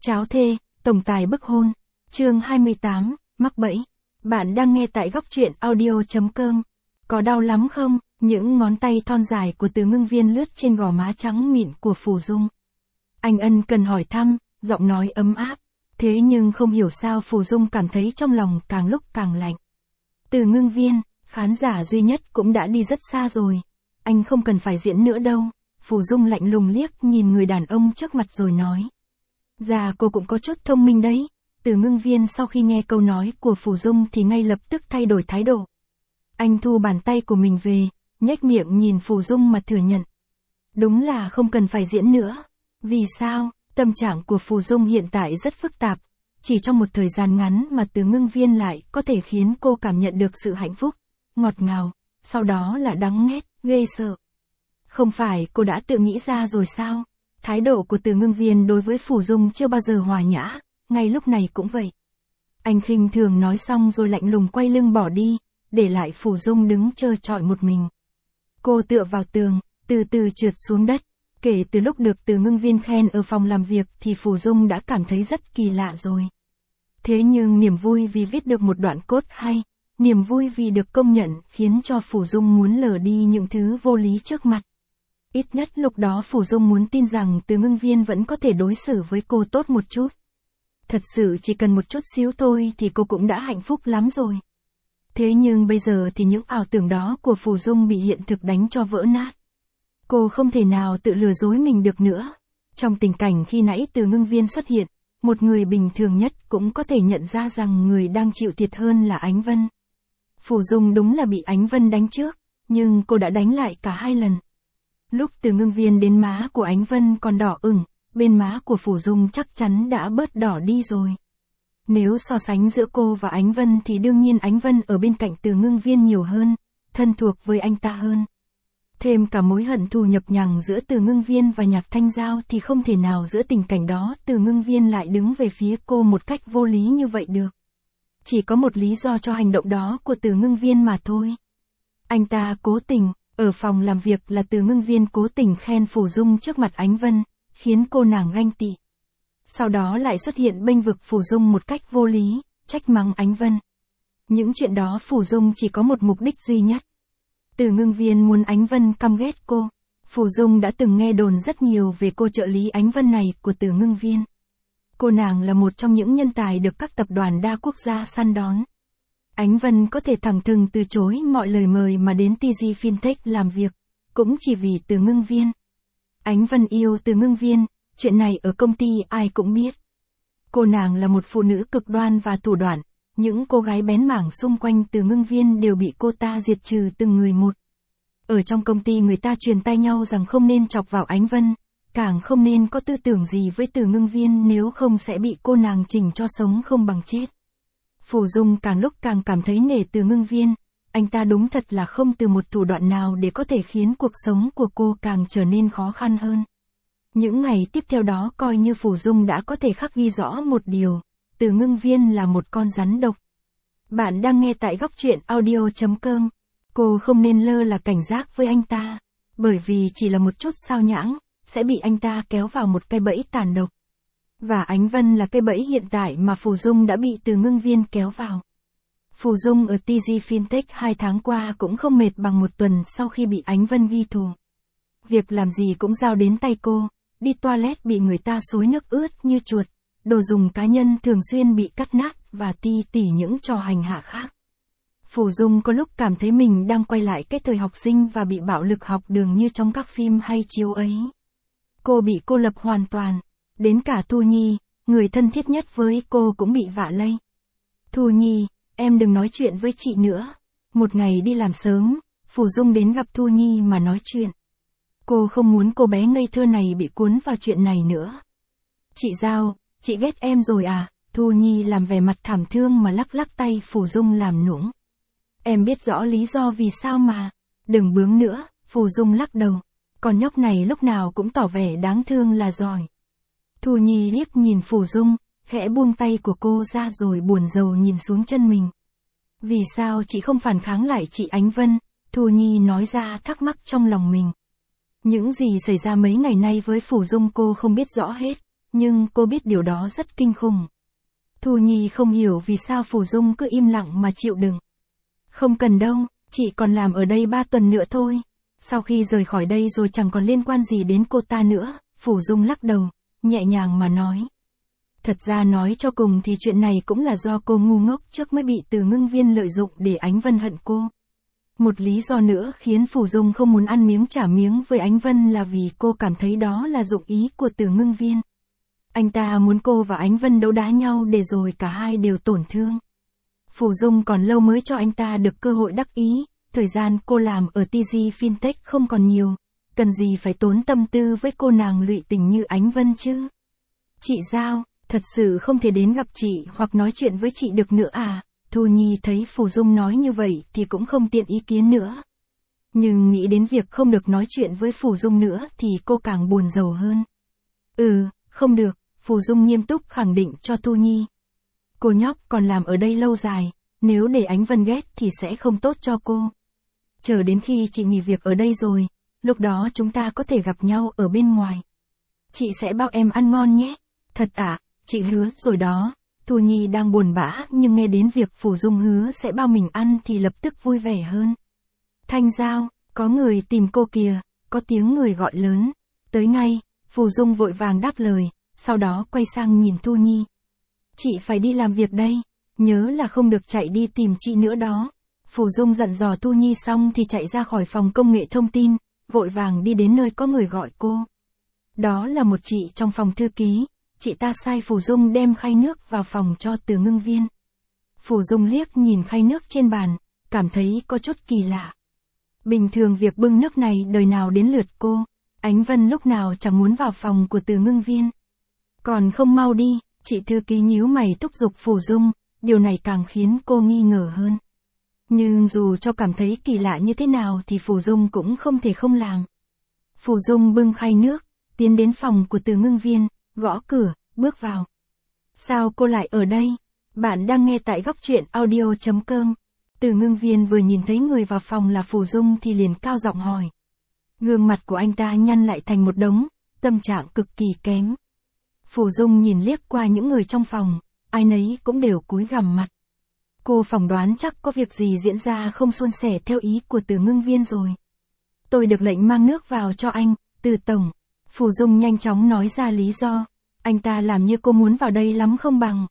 Cháo thê, tổng tài bức hôn. Chương 28, mắc bẫy. Bạn đang nghe tại góc truyện audio.com. Có đau lắm không? Những ngón tay thon dài của Từ Ngưng Viên lướt trên gò má trắng mịn của Phù Dung. Anh ân cần hỏi thăm, giọng nói ấm áp. Thế nhưng không hiểu sao Phù Dung cảm thấy trong lòng càng lúc càng lạnh. Từ Ngưng Viên, khán giả duy nhất cũng đã đi rất xa rồi. Anh không cần phải diễn nữa đâu. Phù Dung lạnh lùng liếc nhìn người đàn ông trước mặt rồi nói. Dạ cô cũng có chút thông minh đấy. Từ Ngưng Viên sau khi nghe câu nói của Phù Dung thì ngay lập tức thay đổi thái độ. Anh thu bàn tay của mình về, nhếch miệng nhìn Phù Dung mà thừa nhận. Đúng là không cần phải diễn nữa. Vì sao? Tâm trạng của Phù Dung hiện tại rất phức tạp. Chỉ trong một thời gian ngắn mà Từ Ngưng Viên lại có thể khiến cô cảm nhận được sự hạnh phúc, ngọt ngào, sau đó là đắng nghét, ghê sợ. Không phải cô đã tự nghĩ ra rồi sao? Thái độ của Từ Ngưng Viên đối với Phù Dung chưa bao giờ hòa nhã, ngay lúc này cũng vậy. Anh khinh thường nói xong rồi lạnh lùng quay lưng bỏ đi, để lại Phù Dung đứng trơ trọi một mình. Cô tựa vào tường, từ từ trượt xuống đất. Kể từ lúc được Từ Ngưng Viên khen ở phòng làm việc thì Phù Dung đã cảm thấy rất kỳ lạ rồi. Thế nhưng niềm vui vì viết được một đoạn cốt hay, niềm vui vì được công nhận khiến cho Phù Dung muốn lờ đi những thứ vô lý trước mặt. Ít nhất lúc đó Phù Dung muốn tin rằng Từ Ngưng Viên vẫn có thể đối xử với cô tốt một chút. Thật sự chỉ cần một chút xíu thôi thì cô cũng đã hạnh phúc lắm rồi. Thế nhưng bây giờ thì những ảo tưởng đó của Phù Dung bị hiện thực đánh cho vỡ nát. Cô không thể nào tự lừa dối mình được nữa. Trong tình cảnh khi nãy Từ Ngưng Viên xuất hiện, một người bình thường nhất cũng có thể nhận ra rằng người đang chịu thiệt hơn là Ánh Vân. Phù Dung đúng là bị Ánh Vân đánh trước, nhưng cô đã đánh lại cả hai lần. Lúc Từ Ngưng Viên đến má của Ánh Vân còn đỏ ửng, bên má của Phù Dung chắc chắn đã bớt đỏ đi rồi. Nếu so sánh giữa cô và Ánh Vân thì đương nhiên Ánh Vân ở bên cạnh Từ Ngưng Viên nhiều hơn, thân thuộc với anh ta hơn. Thêm cả mối hận thù nhập nhằng giữa Từ Ngưng Viên và Nhạc Thanh Giao thì không thể nào giữa tình cảnh đó Từ Ngưng Viên lại đứng về phía cô một cách vô lý như vậy được. Chỉ có một lý do cho hành động đó của Từ Ngưng Viên mà thôi. Anh ta cố tình, ở phòng làm việc là Từ Ngưng Viên cố tình khen Phù Dung trước mặt Ánh Vân, khiến cô nàng ganh tị. Sau đó lại xuất hiện bênh vực Phù Dung một cách vô lý, trách mắng Ánh Vân. Những chuyện đó Phù Dung chỉ có một mục đích duy nhất. Từ Ngưng Viên muốn Ánh Vân căm ghét cô. Phù Dung đã từng nghe đồn rất nhiều về cô trợ lý Ánh Vân này của Từ Ngưng Viên. Cô nàng là một trong những nhân tài được các tập đoàn đa quốc gia săn đón. Ánh Vân có thể thẳng thừng từ chối mọi lời mời mà đến TG Fintech làm việc, cũng chỉ vì Từ Ngưng Viên. Ánh Vân yêu Từ Ngưng Viên, chuyện này ở công ty ai cũng biết. Cô nàng là một phụ nữ cực đoan và thủ đoạn, những cô gái bén mảng xung quanh Từ Ngưng Viên đều bị cô ta diệt trừ từng người một. Ở trong công ty người ta truyền tai nhau rằng không nên chọc vào Ánh Vân, càng không nên có tư tưởng gì với Từ Ngưng Viên nếu không sẽ bị cô nàng chỉnh cho sống không bằng chết. Phù Dung càng lúc càng cảm thấy nể Từ Ngưng Viên, anh ta đúng thật là không từ một thủ đoạn nào để có thể khiến cuộc sống của cô càng trở nên khó khăn hơn. Những ngày tiếp theo đó coi như Phù Dung đã có thể khắc ghi rõ một điều, Từ Ngưng Viên là một con rắn độc. Bạn đang nghe tại góc truyện audio.com. Cô không nên lơ là cảnh giác với anh ta, bởi vì chỉ là một chút sao nhãng, sẽ bị anh ta kéo vào một cái bẫy tàn độc. Và Ánh Vân là cái bẫy hiện tại mà Phù Dung đã bị Từ Ngưng Viên kéo vào. Phù Dung ở TG Fintech 2 tháng qua cũng không mệt bằng một tuần sau khi bị Ánh Vân ghi thù. Việc làm gì cũng giao đến tay cô, đi toilet bị người ta xối nước ướt như chuột, đồ dùng cá nhân thường xuyên bị cắt nát và tỉ những trò hành hạ khác. Phù Dung có lúc cảm thấy mình đang quay lại cái thời học sinh và bị bạo lực học đường như trong các phim hay chiếu ấy. Cô bị cô lập hoàn toàn, đến cả Thu Nhi, người thân thiết nhất với cô cũng bị vạ lây. Thu Nhi, em đừng nói chuyện với chị nữa. Một ngày đi làm sớm, Phù Dung đến gặp Thu Nhi mà nói chuyện. Cô không muốn cô bé ngây thơ này bị cuốn vào chuyện này nữa. Chị Giao, chị ghét em rồi à? Thu Nhi làm vẻ mặt thảm thương mà lắc lắc tay Phù Dung làm nũng. Em biết rõ lý do vì sao mà. Đừng bướng nữa, Phù Dung lắc đầu. Con nhóc này lúc nào cũng tỏ vẻ đáng thương là giỏi. Thu Nhi liếc nhìn Phù Dung, khẽ buông tay của cô ra rồi buồn rầu nhìn xuống chân mình. Vì sao chị không phản kháng lại chị Ánh Vân? Thu Nhi nói ra thắc mắc trong lòng mình. Những gì xảy ra mấy ngày nay với Phù Dung cô không biết rõ hết, nhưng cô biết điều đó rất kinh khủng. Thu Nhi không hiểu vì sao Phù Dung cứ im lặng mà chịu đựng. Không cần đâu, chị còn làm ở đây 3 tuần nữa thôi. Sau khi rời khỏi đây rồi chẳng còn liên quan gì đến cô ta nữa, Phù Dung lắc đầu, nhẹ nhàng mà nói. Thật ra nói cho cùng thì chuyện này cũng là do cô ngu ngốc trước mới bị Từ Ngưng Viên lợi dụng để Ánh Vân hận cô. Một lý do nữa khiến Phù Dung không muốn ăn miếng trả miếng với Ánh Vân là vì cô cảm thấy đó là dụng ý của Từ Ngưng Viên. Anh ta muốn cô và Ánh Vân đấu đá nhau để rồi cả hai đều tổn thương. Phù Dung còn lâu mới cho anh ta được cơ hội đắc ý, thời gian cô làm ở TG Fintech không còn nhiều, cần gì phải tốn tâm tư với cô nàng lụy tình như Ánh Vân chứ. Chị Giao, thật sự không thể đến gặp chị hoặc nói chuyện với chị được nữa à? Thu Nhi thấy Phù Dung nói như vậy thì cũng không tiện ý kiến nữa. Nhưng nghĩ đến việc không được nói chuyện với Phù Dung nữa thì cô càng buồn rầu hơn. Không được, Phù Dung nghiêm túc khẳng định cho Thu Nhi. Cô nhóc còn làm ở đây lâu dài, nếu để Ánh Vân ghét thì sẽ không tốt cho cô. Chờ đến khi chị nghỉ việc ở đây rồi, lúc đó chúng ta có thể gặp nhau ở bên ngoài. Chị sẽ bao em ăn ngon nhé. Thật ạ, chị hứa rồi đó. Thu Nhi đang buồn bã nhưng nghe đến việc Phù Dung hứa sẽ bao mình ăn thì lập tức vui vẻ hơn. Thanh Giao, có người tìm cô kìa, có tiếng người gọi lớn. Tới ngay, Phù Dung vội vàng đáp lời, sau đó quay sang nhìn Thu Nhi. Chị phải đi làm việc đây, nhớ là không được chạy đi tìm chị nữa đó. Phù Dung dặn dò Thu Nhi xong thì chạy ra khỏi phòng công nghệ thông tin, vội vàng đi đến nơi có người gọi cô. Đó là một chị trong phòng thư ký, chị ta sai Phù Dung đem khay nước vào phòng cho Từ Ngưng Viên. Phù Dung liếc nhìn khay nước trên bàn, cảm thấy có chút kỳ lạ. Bình thường việc bưng nước này đời nào đến lượt cô, Ánh Vân lúc nào chẳng muốn vào phòng của Từ Ngưng Viên. Còn không mau đi, chị thư ký nhíu mày thúc giục Phù Dung, điều này càng khiến cô nghi ngờ hơn. Nhưng dù cho cảm thấy kỳ lạ như thế nào thì Phù Dung cũng không thể không làm. Phù Dung bưng khay nước, tiến đến phòng của Từ Ngưng Viên, gõ cửa, bước vào. Sao cô lại ở đây? Bạn đang nghe tại góc truyện audio.com. Từ Ngưng Viên vừa nhìn thấy người vào phòng là Phù Dung thì liền cao giọng hỏi. Gương mặt của anh ta nhăn lại thành một đống, tâm trạng cực kỳ kém. Phù Dung nhìn liếc qua những người trong phòng, ai nấy cũng đều cúi gằm mặt. Cô phỏng đoán chắc có việc gì diễn ra không suôn sẻ theo ý của Từ Ngưng Viên rồi. Tôi được lệnh mang nước vào cho anh, Từ Tổng. Phù Dung nhanh chóng nói ra lý do. Anh ta làm như cô muốn vào đây lắm không bằng.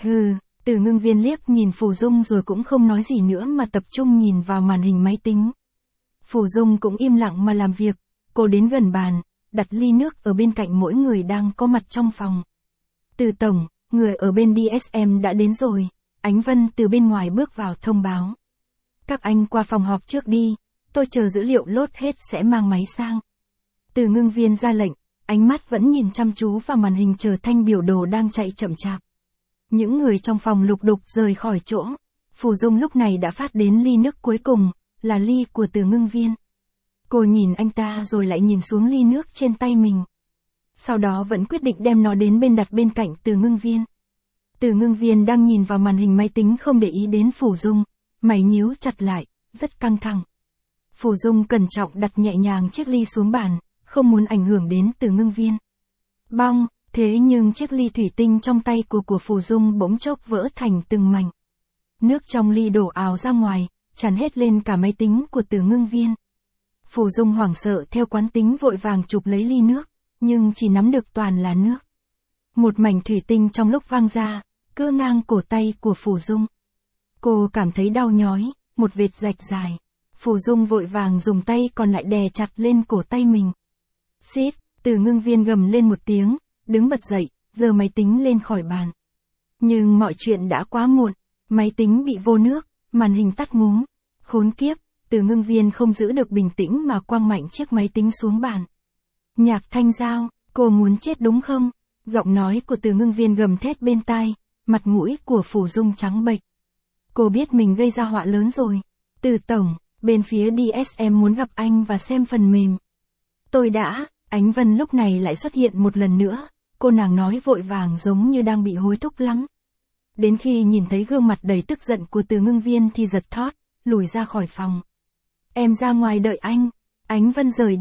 Từ Ngưng Viên liếc nhìn Phù Dung rồi cũng không nói gì nữa mà tập trung nhìn vào màn hình máy tính. Phù Dung cũng im lặng mà làm việc, cô đến gần bàn, đặt ly nước ở bên cạnh mỗi người đang có mặt trong phòng. Từ Tổng, người ở bên DSM đã đến rồi. Ánh Vân từ bên ngoài bước vào thông báo. Các anh qua phòng họp trước đi, tôi chờ dữ liệu lốt hết sẽ mang máy sang. Từ Ngưng Viên ra lệnh, ánh mắt vẫn nhìn chăm chú vào màn hình chờ thanh biểu đồ đang chạy chậm chạp. Những người trong phòng lục đục rời khỏi chỗ. Phù Dung lúc này đã phát đến ly nước cuối cùng, là ly của Từ Ngưng Viên. Cô nhìn anh ta rồi lại nhìn xuống ly nước trên tay mình. Sau đó vẫn quyết định đem nó đến bên đặt bên cạnh Từ Ngưng Viên. Từ Ngưng Viên đang nhìn vào màn hình máy tính không để ý đến Phù Dung, mày nhíu chặt lại, rất căng thẳng. Phù Dung cẩn trọng đặt nhẹ nhàng chiếc ly xuống bàn, không muốn ảnh hưởng đến Từ Ngưng Viên. Bong, thế nhưng chiếc ly thủy tinh trong tay của Phù Dung bỗng chốc vỡ thành từng mảnh. Nước trong ly đổ ào ra ngoài, tràn hết lên cả máy tính của Từ Ngưng Viên. Phù Dung hoảng sợ theo quán tính vội vàng chụp lấy ly nước, nhưng chỉ nắm được toàn là nước. Một mảnh thủy tinh trong lúc văng ra, cưa ngang cổ tay của Phù Dung. Cô cảm thấy đau nhói, một vệt rạch dài. Phù Dung vội vàng dùng tay còn lại đè chặt lên cổ tay mình. Xít, Từ Ngưng Viên gầm lên một tiếng, đứng bật dậy, giơ máy tính lên khỏi bàn. Nhưng mọi chuyện đã quá muộn, máy tính bị vô nước, màn hình tắt ngúm. Khốn kiếp, Từ Ngưng Viên không giữ được bình tĩnh mà quăng mạnh chiếc máy tính xuống bàn. Nhạc Thanh Giao, cô muốn chết đúng không? Giọng nói của Từ Ngưng Viên gầm thét bên tai, mặt mũi của Phù Dung trắng bệch. Cô biết mình gây ra họa lớn rồi. Từ Tổng, bên phía DSM muốn gặp anh và xem phần mềm. Tôi đã, Ánh Vân lúc này lại xuất hiện một lần nữa, cô nàng nói vội vàng giống như đang bị hối thúc lắm. Đến khi nhìn thấy gương mặt đầy tức giận của Từ Ngưng Viên thì giật thót, lùi ra khỏi phòng. Em ra ngoài đợi anh. Ánh Vân rời đi,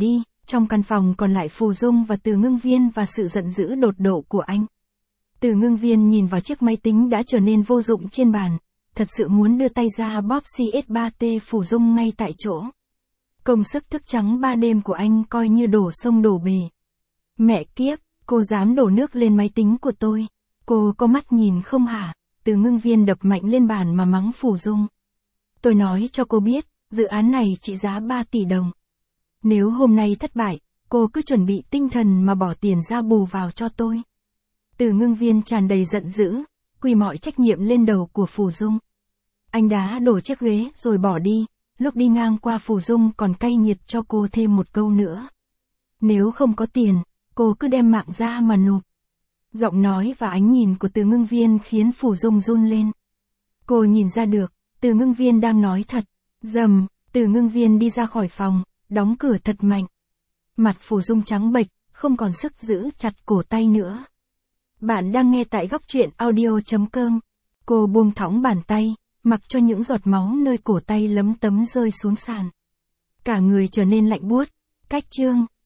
Trong căn phòng còn lại Phù Dung và Từ Ngưng Viên và sự giận dữ đột độ của anh. Từ Ngưng Viên nhìn vào chiếc máy tính đã trở nên vô dụng trên bàn, thật sự muốn đưa tay ra bóp CS3T Phù Dung ngay tại chỗ. Công sức thức trắng 3 đêm của anh coi như đổ sông đổ bể. Mẹ kiếp, cô dám đổ nước lên máy tính của tôi. Cô có mắt nhìn không hả? Từ Ngưng Viên đập mạnh lên bàn mà mắng Phù Dung. Tôi nói cho cô biết, dự án này trị giá 3 tỷ đồng. Nếu hôm nay thất bại, cô cứ chuẩn bị tinh thần mà bỏ tiền ra bù vào cho tôi. Từ Ngưng Viên tràn đầy giận dữ, quy mọi trách nhiệm lên đầu của Phù Dung. Anh đá đổ chiếc ghế rồi bỏ đi, lúc đi ngang qua Phù Dung còn cay nghiệt cho cô thêm một câu nữa. Nếu không có tiền, cô cứ đem mạng ra mà nộp. Giọng nói và ánh nhìn của Từ Ngưng Viên khiến Phù Dung run lên. Cô nhìn ra được, Từ Ngưng Viên đang nói thật. Rầm, Từ Ngưng Viên đi ra khỏi phòng, đóng cửa thật mạnh. Mặt Phù Dung trắng bệch, không còn sức giữ chặt cổ tay nữa. Bạn đang nghe tại góc truyện audio.com. Cô buông thõng bàn tay, mặc cho những giọt máu nơi cổ tay lấm tấm rơi xuống sàn. Cả người trở nên lạnh buốt. Cách chương